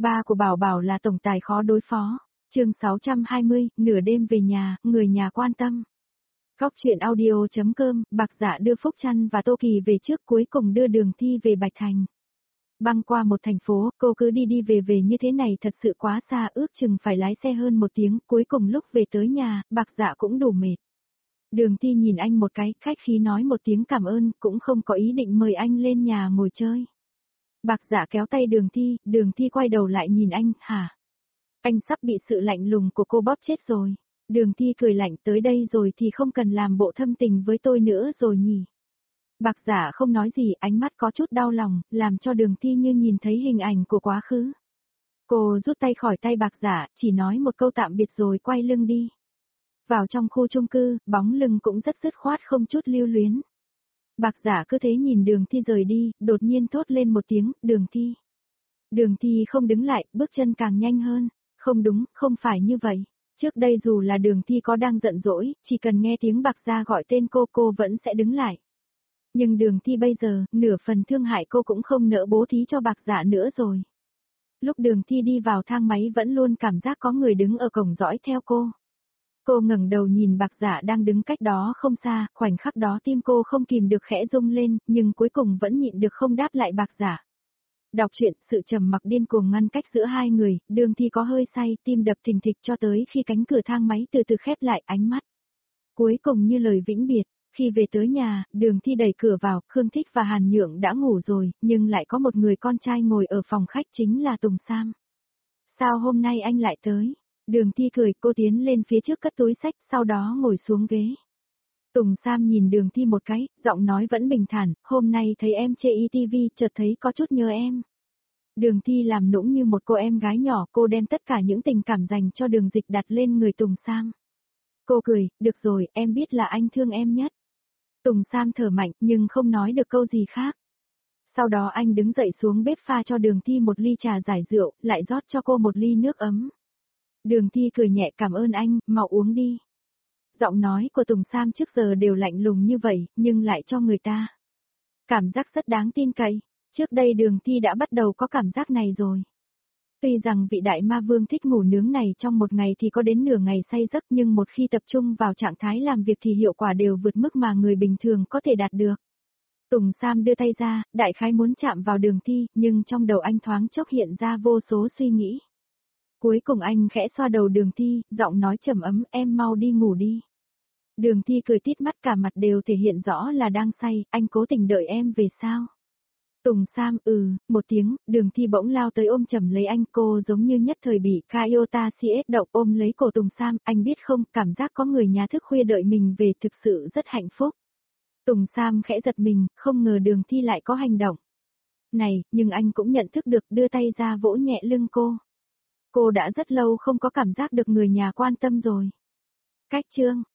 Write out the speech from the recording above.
Ba của Bảo Bảo là tổng tài khó đối phó. Chương 620, nửa đêm về nhà, người nhà quan tâm. Góc truyện audio.com, Bạc Dạ đưa Phúc Trăn và Tô Kỳ về trước, cuối cùng đưa Đường Thi về Bạch Thành. Băng qua một thành phố, cô cứ đi đi về về như thế này thật sự quá xa, ước chừng phải lái xe hơn 1 tiếng, cuối cùng lúc về tới nhà, Bạc Dạ cũng đủ mệt. Đường Thi nhìn anh một cái, khách khí nói một tiếng cảm ơn, cũng không có ý định mời anh lên nhà ngồi chơi. Bạc Dạ kéo tay Đường Thi quay đầu lại nhìn anh, hả? Anh sắp bị sự lạnh lùng của cô bóp chết rồi. Đường Thi cười lạnh, tới đây rồi thì không cần làm bộ thâm tình với tôi nữa rồi nhỉ. Bạc Dạ không nói gì, ánh mắt có chút đau lòng, làm cho Đường Thi như nhìn thấy hình ảnh của quá khứ. Cô rút tay khỏi tay Bạc Dạ, chỉ nói một câu tạm biệt rồi quay lưng đi. Vào trong khu chung cư, bóng lưng cũng rất dứt khoát không chút lưu luyến. Bạc Dạ cứ thế nhìn Đường Thi rời đi, đột nhiên thốt lên một tiếng, Đường Thi. Đường Thi không đứng lại, bước chân càng nhanh hơn. Không đúng, không phải như vậy. Trước đây dù là Đường Thi có đang giận dỗi, chỉ cần nghe tiếng Bạc Dạ gọi tên cô vẫn sẽ đứng lại. Nhưng Đường Thi bây giờ, nửa phần thương hại cô cũng không nỡ bố thí cho Bạc Dạ nữa rồi. Lúc Đường Thi đi vào thang máy vẫn luôn cảm giác có người đứng ở cổng dõi theo cô. Cô ngẩng đầu nhìn Bạc Dạ đang đứng cách đó không xa, khoảnh khắc đó tim cô không kìm được khẽ rung lên, nhưng cuối cùng vẫn nhịn được không đáp lại Bạc Dạ. Đọc truyện, sự trầm mặc điên cuồng ngăn cách giữa hai người, Đường Thi có hơi say, tim đập thình thịch cho tới khi cánh cửa thang máy từ từ khép lại, ánh mắt cuối cùng như lời vĩnh biệt. Khi về tới nhà, Đường Thi đẩy cửa vào, Khương Thích và Hàn Nhượng đã ngủ rồi, nhưng lại có một người con trai ngồi ở phòng khách, chính là Tùng Sam. Sao hôm nay anh lại tới? Đường Thi cười, cô tiến lên phía trước cất túi xách, sau đó ngồi xuống ghế. Tùng Sam nhìn Đường Thi một cái, giọng nói vẫn bình thản, hôm nay thấy em trên ETV, chợt thấy có chút nhớ em. Đường Thi làm nũng như một cô em gái nhỏ, cô đem tất cả những tình cảm dành cho Đường Dịch đặt lên người Tùng Sam. Cô cười, được rồi, em biết là anh thương em nhất. Tùng Sam thở mạnh, nhưng không nói được câu gì khác. Sau đó anh đứng dậy xuống bếp pha cho Đường Thi một ly trà giải rượu, lại rót cho cô một ly nước ấm. Đường Thi cười nhẹ, cảm ơn anh, mau uống đi. Giọng nói của Tùng Sam trước giờ đều lạnh lùng như vậy, nhưng lại cho người ta cảm giác rất đáng tin cậy. Trước đây Đường Thi đã bắt đầu có cảm giác này rồi. Tuy rằng vị đại ma vương thích ngủ nướng này trong một ngày thì có đến nửa ngày say giấc, nhưng một khi tập trung vào trạng thái làm việc thì hiệu quả đều vượt mức mà người bình thường có thể đạt được. Tùng Sam đưa tay ra, đại khái muốn chạm vào Đường Thi, nhưng trong đầu anh thoáng chốc hiện ra vô số suy nghĩ. Cuối cùng anh khẽ xoa đầu Đường Thi, giọng nói trầm ấm, em mau đi ngủ đi. Đường Thi cười tít mắt, cả mặt đều thể hiện rõ là đang say, anh cố tình đợi em về sao? Tùng Sam, một tiếng, Đường Thi bỗng lao tới ôm chầm lấy anh, cô giống như nhất thời bị Kaiota CS động, ôm lấy cổ Tùng Sam, anh biết không, cảm giác có người nhà thức khuya đợi mình về thực sự rất hạnh phúc. Tùng Sam khẽ giật mình, không ngờ Đường Thi lại có hành động này, nhưng anh cũng nhận thức được, đưa tay ra vỗ nhẹ lưng cô. Cô đã rất lâu không có cảm giác được người nhà quan tâm rồi. Cách chương